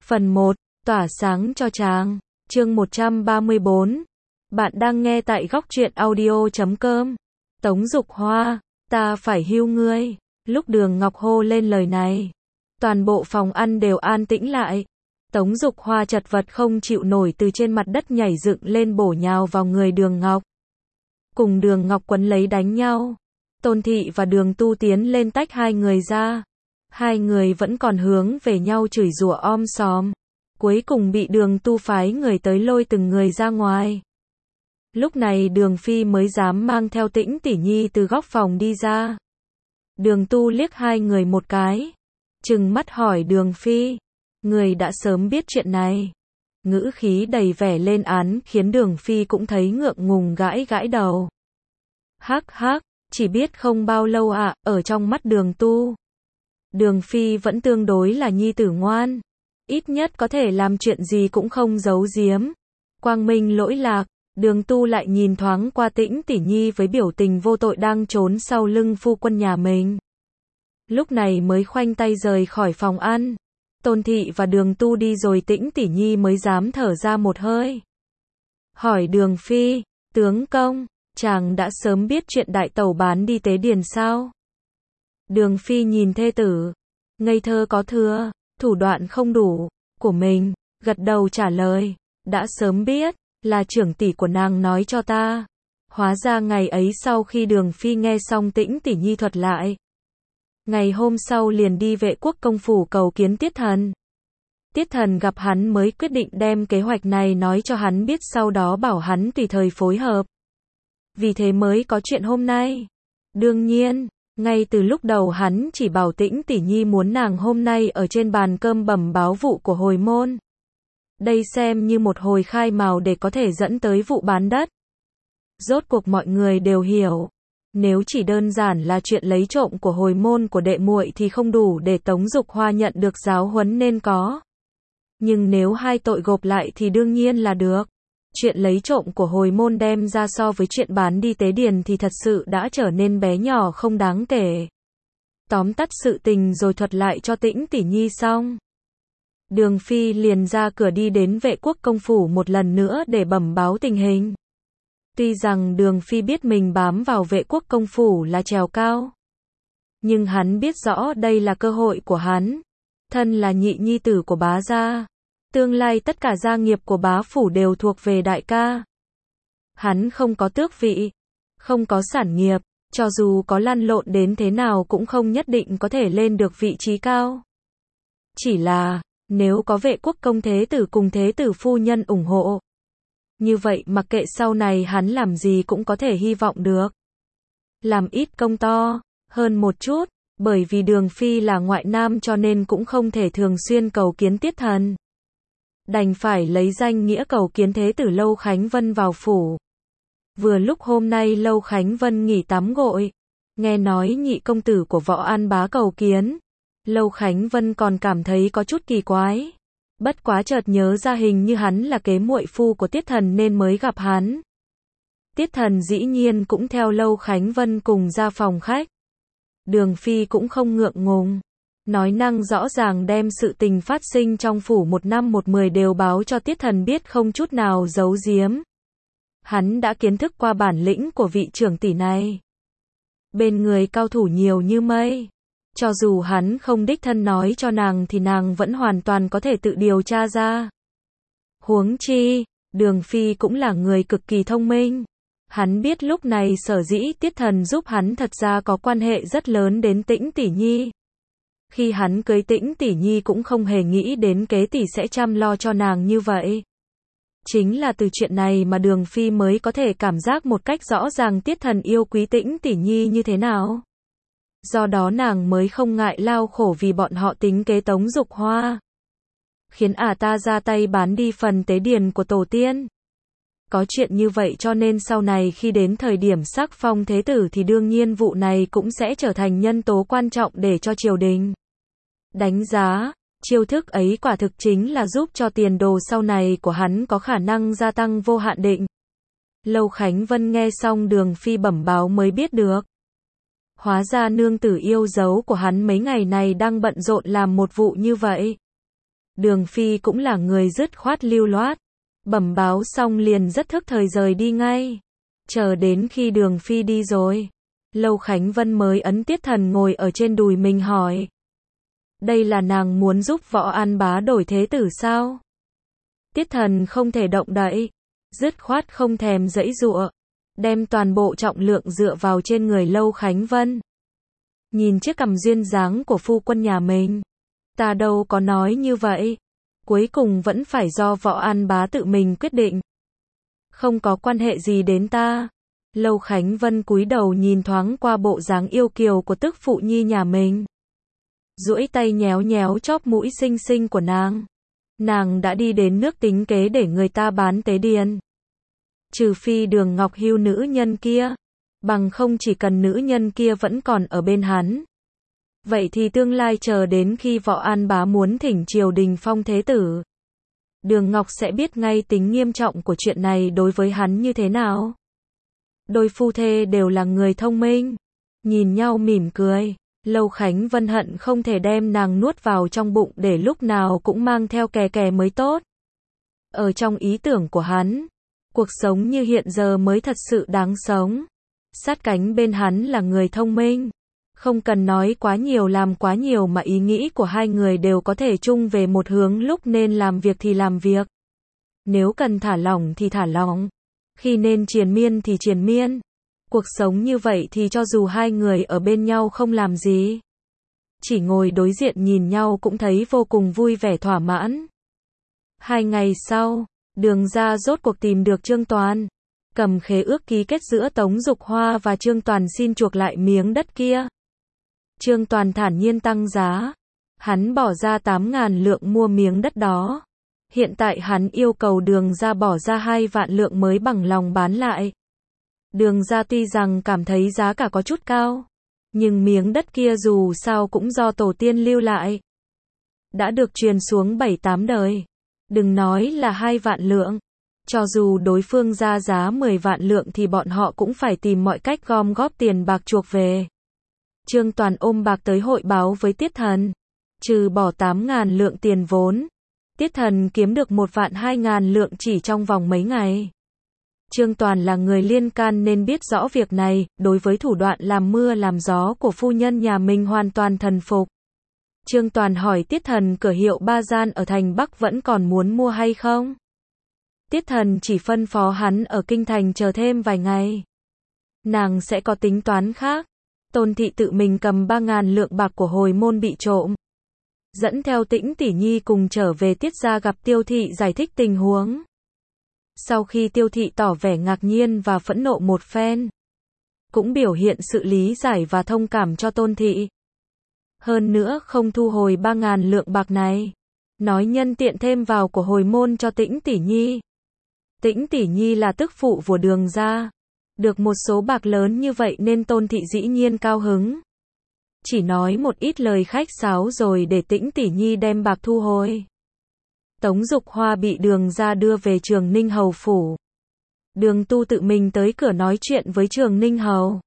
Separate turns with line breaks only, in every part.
Phần 1, tỏa sáng cho chàng. Chương 134. Bạn đang nghe tại góc truyện audio.com. Tống Dục Hoa, ta phải hưu ngươi. Lúc Đường Ngọc hô lên lời này, toàn bộ phòng ăn đều an tĩnh lại. Tống Dục Hoa chật vật không chịu nổi từ trên mặt đất nhảy dựng lên bổ nhào vào người Đường Ngọc. Cùng Đường Ngọc quấn lấy đánh nhau. Tôn Thị và Đường Tu tiến lên tách hai người ra. Hai người vẫn còn hướng về nhau chửi rủa om sòm. Cuối cùng bị Đường Tu phái người tới lôi từng người ra ngoài. Lúc này Đường Phi mới dám mang theo Tĩnh Tỷ Nhi từ góc phòng đi ra. Đường Tu liếc hai người một cái, trừng mắt hỏi Đường Phi, người đã sớm biết chuyện này. Ngữ khí đầy vẻ lên án khiến Đường Phi cũng thấy ngượng ngùng gãi gãi đầu. Hắc hắc, chỉ biết không bao lâu ạ, ở trong mắt Đường Tu, Đường Phi vẫn tương đối là nhi tử ngoan, ít nhất có thể làm chuyện gì cũng không giấu giếm. Quang minh lỗi lạc. Đường Tu lại nhìn thoáng qua Tĩnh Tỷ Nhi với biểu tình vô tội đang trốn sau lưng phu quân nhà mình. Lúc này mới khoanh tay rời khỏi phòng ăn. Tôn Thị và Đường Tu đi rồi Tĩnh Tỷ Nhi mới dám thở ra một hơi. Hỏi Đường Phi, tướng công, chàng đã sớm biết chuyện đại tẩu bán đi tế điền sao? Đường Phi nhìn thê tử, ngây thơ có thừa, thủ đoạn không đủ, của mình, gật đầu trả lời, đã sớm biết. Là trưởng tỷ của nàng nói cho ta. Hóa ra ngày ấy sau khi Đường Phi nghe xong Tĩnh Tỷ Nhi thuật lại, ngày hôm sau liền đi Vệ Quốc công phủ cầu kiến Tiết Thần. Tiết Thần gặp hắn mới quyết định đem kế hoạch này nói cho hắn biết, sau đó bảo hắn tùy thời phối hợp. Vì thế mới có chuyện hôm nay. Đương nhiên, ngay từ lúc đầu hắn chỉ bảo Tĩnh Tỷ Nhi muốn nàng hôm nay ở trên bàn cơm bẩm báo vụ của hồi môn. Đây xem như một hồi khai mào để có thể dẫn tới vụ bán đất. Rốt cuộc mọi người đều hiểu, nếu chỉ đơn giản là chuyện lấy trộm của hồi môn của đệ muội thì không đủ để Tống Dục Hoa nhận được giáo huấn nên có. Nhưng nếu hai tội gộp lại thì đương nhiên là được. Chuyện lấy trộm của hồi môn đem ra so với chuyện bán đi tế điền thì thật sự đã trở nên bé nhỏ không đáng kể. Tóm tắt sự tình rồi thuật lại cho Tĩnh Tỷ Nhi xong. Đường Phi liền ra cửa đi đến Vệ Quốc công phủ một lần nữa để bẩm báo tình hình. Tuy rằng Đường Phi biết mình bám vào Vệ Quốc công phủ là trèo cao, nhưng hắn biết rõ đây là cơ hội của hắn. Thân là nhị nhi tử của bá gia, tương lai tất cả gia nghiệp của bá phủ đều thuộc về đại ca. Hắn không có tước vị, không có sản nghiệp, cho dù có lăn lộn đến thế nào cũng không nhất định có thể lên được vị trí cao. Chỉ là nếu có Vệ Quốc công thế tử cùng thế tử phu nhân ủng hộ, như vậy mặc kệ sau này hắn làm gì cũng có thể hy vọng được. Làm ít công to hơn một chút, bởi vì Đường Phi là ngoại nam cho nên cũng không thể thường xuyên cầu kiến Tiết Thần. Đành phải lấy danh nghĩa cầu kiến thế tử Lâu Khánh Vân vào phủ. Vừa lúc hôm nay Lâu Khánh Vân nghỉ tắm gội, nghe nói nhị công tử của Võ An bá cầu kiến. Lâu Khánh Vân còn cảm thấy có chút kỳ quái. Bất quá chợt nhớ ra hình như hắn là kế muội phu của Tiết Thần nên mới gặp hắn. Tiết Thần dĩ nhiên cũng theo Lâu Khánh Vân cùng ra phòng khách. Đường Phi cũng không ngượng ngùng, nói năng rõ ràng đem sự tình phát sinh trong phủ một năm một mười đều báo cho Tiết Thần biết, không chút nào giấu giếm. Hắn đã kiến thức qua bản lĩnh của vị trưởng tỷ này. Bên người cao thủ nhiều như mây. Cho dù hắn không đích thân nói cho nàng thì nàng vẫn hoàn toàn có thể tự điều tra ra. Huống chi, Đường Phi cũng là người cực kỳ thông minh. Hắn biết lúc này sở dĩ Tiết Thần giúp hắn thật ra có quan hệ rất lớn đến Tĩnh Tỷ Nhi. Khi hắn cưới Tĩnh Tỷ Nhi cũng không hề nghĩ đến kế tỷ sẽ chăm lo cho nàng như vậy. Chính là từ chuyện này mà Đường Phi mới có thể cảm giác một cách rõ ràng Tiết Thần yêu quý Tĩnh Tỷ Nhi như thế nào. Do đó nàng mới không ngại lao khổ vì bọn họ tính kế Tống Dục Hoa. Khiến ta ra tay bán đi phần tế điền của tổ tiên. Có chuyện như vậy cho nên sau này khi đến thời điểm sắc phong thế tử thì đương nhiên vụ này cũng sẽ trở thành nhân tố quan trọng để cho triều đình đánh giá. Chiêu thức ấy quả thực chính là giúp cho tiền đồ sau này của hắn có khả năng gia tăng vô hạn định. Lâu Khánh Vân nghe xong Đường Phi bẩm báo mới biết được. Hóa ra nương tử yêu dấu của hắn mấy ngày này đang bận rộn làm một vụ như vậy. Đường Phi cũng là người dứt khoát lưu loát. Bẩm báo xong liền rất thức thời rời đi ngay. Chờ đến khi Đường Phi đi rồi, Lâu Khánh Vân mới ấn Tiết Thần ngồi ở trên đùi mình hỏi. Đây là nàng muốn giúp Võ An Bá đổi thế tử sao? Tiết Thần không thể động đậy, dứt khoát không thèm giãy giụa, đem toàn bộ trọng lượng dựa vào trên người Lâu Khánh Vân. Nhìn chiếc cằm duyên dáng của phu quân nhà mình, ta đâu có nói như vậy, cuối cùng vẫn phải do Võ An Bá tự mình quyết định. Không có quan hệ gì đến ta. Lâu Khánh Vân cúi đầu nhìn thoáng qua bộ dáng yêu kiều của tức phụ nhi nhà mình, duỗi tay nhéo nhéo chóp mũi xinh xinh của nàng. Nàng đã đi đến nước tính kế để người ta bán tế điền. Trừ phi Đường Ngọc hưu nữ nhân kia, bằng không chỉ cần nữ nhân kia vẫn còn ở bên hắn. Vậy thì tương lai chờ đến khi Võ An Bá muốn thỉnh triều đình phong thế tử, Đường Ngọc sẽ biết ngay tính nghiêm trọng của chuyện này đối với hắn như thế nào. Đôi phu thê đều là người thông minh, nhìn nhau mỉm cười. Lâu Khánh Vân hận không thể đem nàng nuốt vào trong bụng để lúc nào cũng mang theo kè kè mới tốt. Ở trong ý tưởng của hắn, cuộc sống như hiện giờ mới thật sự đáng sống. Sát cánh bên hắn là người thông minh, không cần nói quá nhiều làm quá nhiều mà ý nghĩ của hai người đều có thể chung về một hướng, lúc nên làm việc thì làm việc. Nếu cần thả lỏng thì thả lỏng, khi nên triền miên thì triền miên. Cuộc sống như vậy thì cho dù hai người ở bên nhau không làm gì, chỉ ngồi đối diện nhìn nhau cũng thấy vô cùng vui vẻ thỏa mãn. 2 ngày sau, Đường gia rốt cuộc tìm được Trương Toàn, cầm khế ước ký kết giữa Tống Dục Hoa và Trương Toàn xin chuộc lại miếng đất kia. Trương Toàn thản nhiên tăng giá, hắn bỏ ra 8.000 lượng mua miếng đất đó. Hiện tại hắn yêu cầu Đường gia bỏ ra 2 vạn lượng mới bằng lòng bán lại. Đường gia tuy rằng cảm thấy giá cả có chút cao, nhưng miếng đất kia dù sao cũng do tổ tiên lưu lại, đã được truyền xuống 7-8 đời. Đừng nói là 2 vạn lượng, cho dù đối phương ra giá 10 vạn lượng thì bọn họ cũng phải tìm mọi cách gom góp tiền bạc chuộc về. Trương Toàn ôm bạc tới hội báo với Tiết Thần, trừ bỏ 8.000 lượng tiền vốn, Tiết Thần kiếm được 1.200.000 lượng chỉ trong vòng mấy ngày. Trương Toàn là người liên can nên biết rõ việc này, đối với thủ đoạn làm mưa làm gió của phu nhân nhà mình hoàn toàn thần phục. Trương Toàn hỏi Tiết Thần cửa hiệu Ba Gian ở thành Bắc vẫn còn muốn mua hay không? Tiết Thần chỉ phân phó hắn ở kinh thành chờ thêm vài ngày. Nàng sẽ có tính toán khác. Tôn thị tự mình cầm 3.000 lượng bạc của hồi môn bị trộm, dẫn theo Tĩnh tỷ nhi cùng trở về Tiết gia gặp Tiêu thị giải thích tình huống. Sau khi Tiêu thị tỏ vẻ ngạc nhiên và phẫn nộ một phen, cũng biểu hiện sự lý giải và thông cảm cho Tôn thị. Hơn nữa không thu hồi 3.000 lượng bạc này, nói nhân tiện thêm vào của hồi môn cho Tĩnh tỷ nhi. Tĩnh tỷ nhi là tức phụ của Đường gia, được một số bạc lớn như vậy nên Tôn thị dĩ nhiên cao hứng. Chỉ nói một ít lời khách sáo rồi để Tĩnh tỷ nhi đem bạc thu hồi. Tống Dục Hoa bị Đường gia đưa về Trường Ninh Hầu phủ. Đường Tu tự mình tới cửa nói chuyện với Trường Ninh Hầu.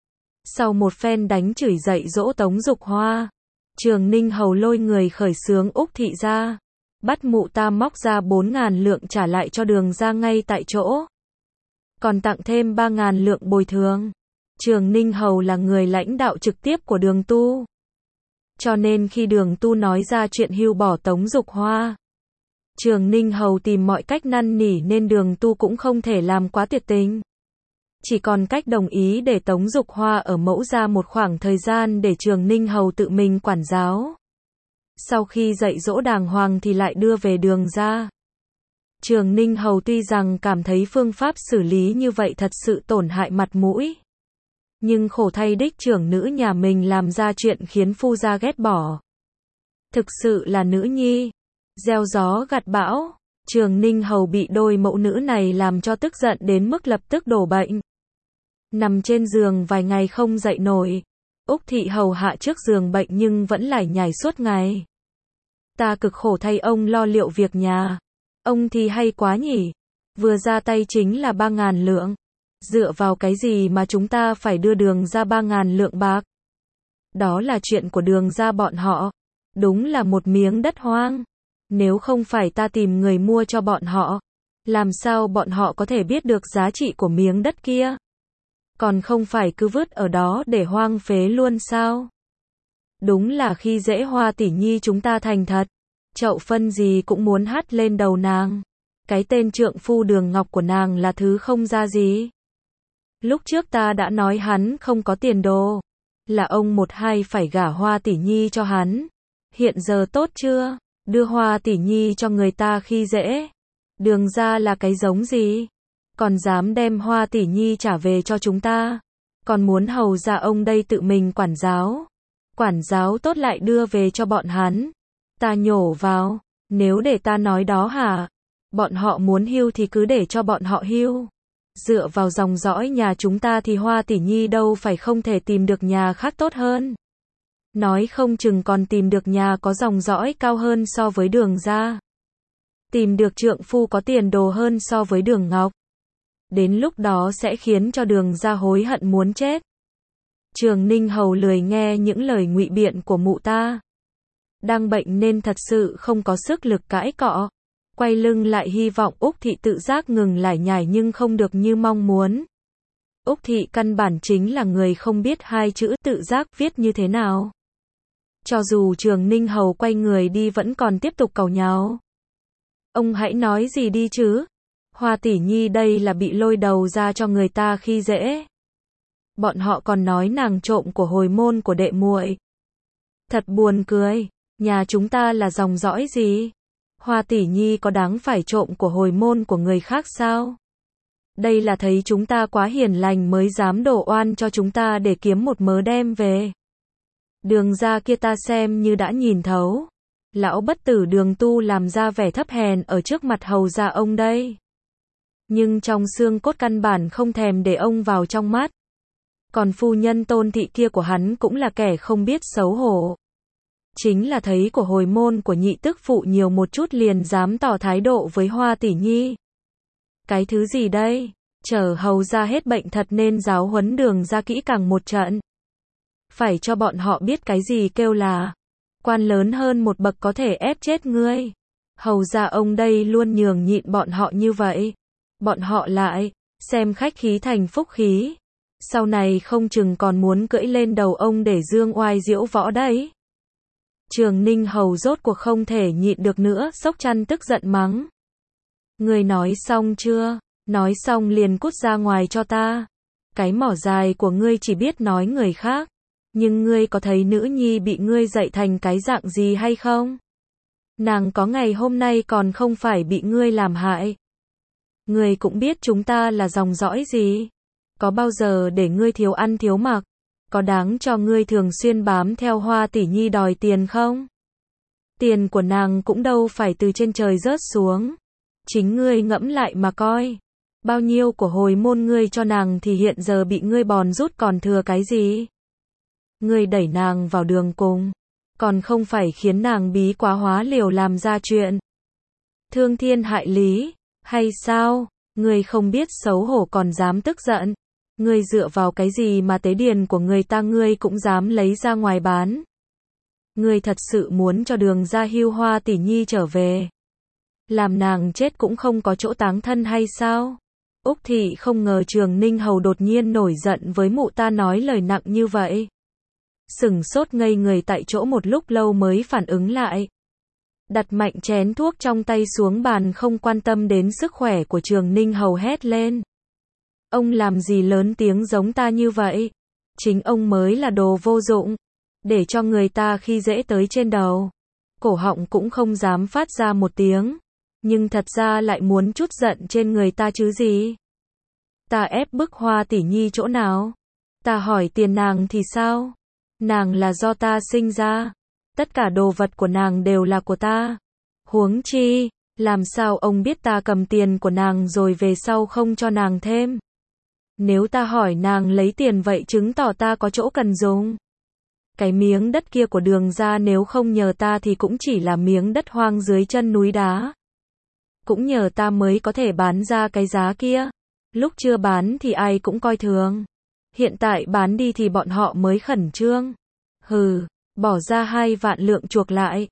Sau một phen đánh chửi dạy dỗ Tống Dục Hoa, Trường Ninh Hầu lôi người khởi xướng Úc thị ra, bắt mụ ta móc ra 4.000 lượng trả lại cho Đường gia ngay tại chỗ, còn tặng thêm 3.000 lượng bồi thường. Trường Ninh Hầu là người lãnh đạo trực tiếp của Đường Tu, cho nên khi Đường Tu nói ra chuyện hưu bỏ Tống Dục Hoa, Trường Ninh Hầu tìm mọi cách năn nỉ nên Đường Tu cũng không thể làm quá tuyệt tình. Chỉ còn cách đồng ý để Tống Dục Hoa ở Mẫu gia một khoảng thời gian để Trường Ninh Hầu tự mình quản giáo. Sau khi dạy dỗ đàng hoàng thì lại đưa về Đường gia. Trường Ninh Hầu tuy rằng cảm thấy phương pháp xử lý như vậy thật sự tổn hại mặt mũi, nhưng khổ thay đích trưởng nữ nhà mình làm ra chuyện khiến phu gia ghét bỏ. Thực sự là nữ nhi gieo gió gặt bão. Trường Ninh Hầu bị đôi mẫu nữ này làm cho tức giận đến mức lập tức đổ bệnh, nằm trên giường vài ngày không dậy nổi. Úc thị hầu hạ trước giường bệnh nhưng vẫn lải nhải suốt ngày. Ta cực khổ thay ông lo liệu việc nhà. Ông thì hay quá nhỉ, vừa ra tay chính là 3.000 lượng. Dựa vào cái gì mà chúng ta phải đưa Đường ra 3.000 lượng bạc? Đó là chuyện của Đường gia bọn họ. Đúng là một miếng đất hoang. Nếu không phải ta tìm người mua cho bọn họ, làm sao bọn họ có thể biết được giá trị của miếng đất kia? Còn không phải cứ vứt ở đó để hoang phế luôn sao? Đúng là khi dễ Hoa tỷ nhi chúng ta thành thật. Chậu phân gì cũng muốn hắt lên đầu nàng. Cái tên trượng phu Đường Ngọc của nàng là thứ không ra gì. Lúc trước ta đã nói hắn không có tiền đồ. Là ông một hai phải gả Hoa tỷ nhi cho hắn. Hiện giờ tốt chưa? Đưa Hoa tỷ nhi cho người ta khi dễ. Đường ra là cái giống gì? Còn dám đem Hoa tỷ nhi trả về cho chúng ta. Còn muốn hầu ra ông đây tự mình quản giáo. Quản giáo tốt lại đưa về cho bọn hắn. Ta nhổ vào. Nếu để ta nói đó hả? Bọn họ muốn hưu thì cứ để cho bọn họ hưu. Dựa vào dòng dõi nhà chúng ta thì Hoa tỷ nhi đâu phải không thể tìm được nhà khác tốt hơn. Nói không chừng còn tìm được nhà có dòng dõi cao hơn so với Đường ra. Tìm được trượng phu có tiền đồ hơn so với Đường Ngọc. Đến lúc đó sẽ khiến cho Đường ra hối hận muốn chết. Trường Ninh Hầu lười nghe những lời ngụy biện của mụ ta. Đang bệnh nên thật sự không có sức lực cãi cọ. Quay lưng lại hy vọng Úc Thị tự giác ngừng lải nhải nhưng không được như mong muốn. Úc Thị căn bản chính là người không biết hai chữ tự giác viết như thế nào. Cho dù Trường Ninh Hầu quay người đi vẫn còn tiếp tục càu nháo. Ông hãy nói gì đi chứ? Hoa tỷ nhi đây là bị lôi đầu ra cho người ta khi dễ. Bọn họ còn nói nàng trộm của hồi môn của đệ muội. Thật buồn cười, nhà chúng ta là dòng dõi gì? Hoa tỷ nhi có đáng phải trộm của hồi môn của người khác sao? Đây là thấy chúng ta quá hiền lành mới dám đổ oan cho chúng ta để kiếm một mớ đem về. Đường ra kia ta xem như đã nhìn thấu. Lão bất tử Đường Tu làm ra vẻ thấp hèn ở trước mặt hầu gia ông đây. Nhưng trong xương cốt căn bản không thèm để ông vào trong mắt. Còn phu nhân Tôn thị kia của hắn cũng là kẻ không biết xấu hổ. Chính là thấy của hồi môn của nhị tức phụ nhiều một chút liền dám tỏ thái độ với Hoa tỷ nhi. Cái thứ gì đây? Chờ hầu ra hết bệnh thật nên giáo huấn Đường ra kỹ càng một trận. Phải cho bọn họ biết cái gì kêu là quan lớn hơn một bậc có thể ép chết ngươi. Hầu ra ông đây luôn nhường nhịn bọn họ như vậy. Bọn họ lại xem khách khí thành phúc khí. Sau này không chừng còn muốn cưỡi lên đầu ông để dương oai diễu võ đấy. Trường Ninh Hầu rốt cuộc không thể nhịn được nữa, Sốc Trăn tức giận mắng. Ngươi nói xong chưa? Nói xong liền cút ra ngoài cho ta. Cái mỏ dài của ngươi chỉ biết nói người khác. Nhưng ngươi có thấy nữ nhi bị ngươi dạy thành cái dạng gì hay không? Nàng có ngày hôm nay còn không phải bị ngươi làm hại. Ngươi cũng biết chúng ta là dòng dõi gì. Có bao giờ để ngươi thiếu ăn thiếu mặc? Có đáng cho ngươi thường xuyên bám theo Hoa tỷ nhi đòi tiền không? Tiền của nàng cũng đâu phải từ trên trời rớt xuống. Chính ngươi ngẫm lại mà coi. Bao nhiêu của hồi môn ngươi cho nàng thì hiện giờ bị ngươi bòn rút còn thừa cái gì? Ngươi đẩy nàng vào đường cùng. Còn không phải khiến nàng bí quá hóa liều làm ra chuyện. Thương thiên hại lý. Hay sao? Ngươi không biết xấu hổ còn dám tức giận. Ngươi dựa vào cái gì mà tế điền của người ta ngươi cũng dám lấy ra ngoài bán. Ngươi thật sự muốn cho Đường ra hưu Hoa tỷ nhi trở về. Làm nàng chết cũng không có chỗ táng thân hay sao? Úc Thị không ngờ Trường Ninh Hầu đột nhiên nổi giận với mụ ta nói lời nặng như vậy. Sửng sốt ngây người tại chỗ một lúc lâu mới phản ứng lại. Đặt mạnh chén thuốc trong tay xuống bàn không quan tâm đến sức khỏe của Trường Ninh Hầu hét lên. Ông làm gì lớn tiếng giống ta như vậy? Chính ông mới là đồ vô dụng. Để cho người ta khi dễ tới trên đầu. Cổ họng cũng không dám phát ra một tiếng. Nhưng thật ra lại muốn chút giận trên người ta chứ gì. Ta ép bức Hoa tỷ nhi chỗ nào? Ta hỏi tiền nàng thì sao? Nàng là do ta sinh ra. Tất cả đồ vật của nàng đều là của ta. Huống chi, làm sao ông biết ta cầm tiền của nàng rồi về sau không cho nàng thêm? Nếu ta hỏi nàng lấy tiền vậy chứng tỏ ta có chỗ cần dùng. Cái miếng đất kia của Đường ra nếu không nhờ ta thì cũng chỉ là miếng đất hoang dưới chân núi đá. Cũng nhờ ta mới có thể bán ra cái giá kia. Lúc chưa bán thì ai cũng coi thường. Hiện tại bán đi thì bọn họ mới khẩn trương. Hừ, bỏ ra 2 vạn lượng chuộc lại.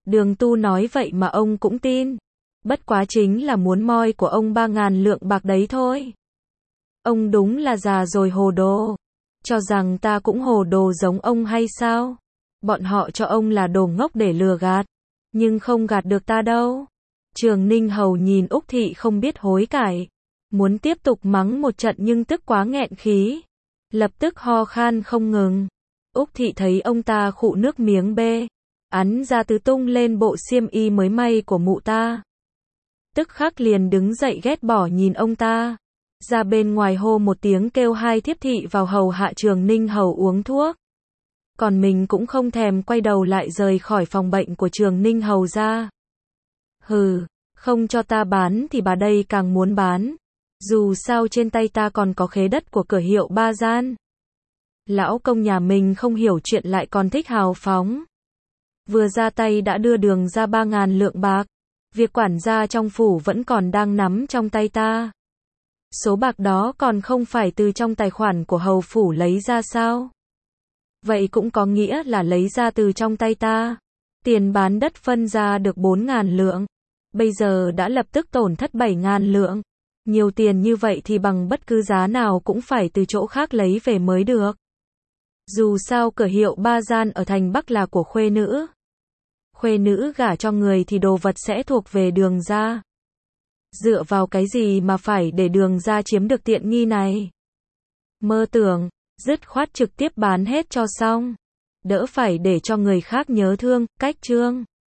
Đường Tu nói vậy mà ông cũng tin. Bất quá chính là muốn moi của ông 3.000 lượng bạc đấy thôi. Ông đúng là già rồi hồ đồ. Cho rằng ta cũng hồ đồ giống ông hay sao? Bọn họ cho ông là đồ ngốc để lừa gạt. Nhưng không gạt được ta đâu. Trường Ninh Hầu nhìn Úc Thị không biết hối cải. Muốn tiếp tục mắng một trận nhưng tức quá nghẹn khí. Lập tức ho khan không ngừng. Úc Thị thấy ông ta khụ nước miếng bê. Ắn ra tứ tung lên bộ xiêm y mới may của mụ ta. Tức khắc liền đứng dậy ghét bỏ nhìn ông ta. Ra bên ngoài hô một tiếng kêu hai thiếp thị vào hầu hạ Trường Ninh Hầu uống thuốc. Còn mình cũng không thèm quay đầu lại rời khỏi phòng bệnh của Trường Ninh Hầu ra. Hừ, không cho ta bán thì bà đây càng muốn bán. Dù sao trên tay ta còn có khế đất của cửa hiệu Ba Gian. Lão công nhà mình không hiểu chuyện lại còn thích hào phóng. Vừa ra tay đã đưa Đường ra 3.000 lượng bạc. Việc quản gia trong phủ vẫn còn đang nắm trong tay ta. Số bạc đó còn không phải từ trong tài khoản của hầu phủ lấy ra sao? Vậy cũng có nghĩa là lấy ra từ trong tay ta. Tiền bán đất phân ra được 4.000 lượng. Bây giờ đã lập tức tổn thất 7.000 lượng. Nhiều tiền như vậy thì bằng bất cứ giá nào cũng phải từ chỗ khác lấy về mới được. Dù sao cửa hiệu Ba Gian ở thành Bắc là của khuê nữ. Khuê nữ gả cho người thì đồ vật sẽ thuộc về Đường gia. Dựa vào cái gì mà phải để Đường gia chiếm được tiện nghi này? Mơ tưởng, dứt khoát trực tiếp bán hết cho xong. Đỡ phải để cho người khác nhớ thương, cách chương.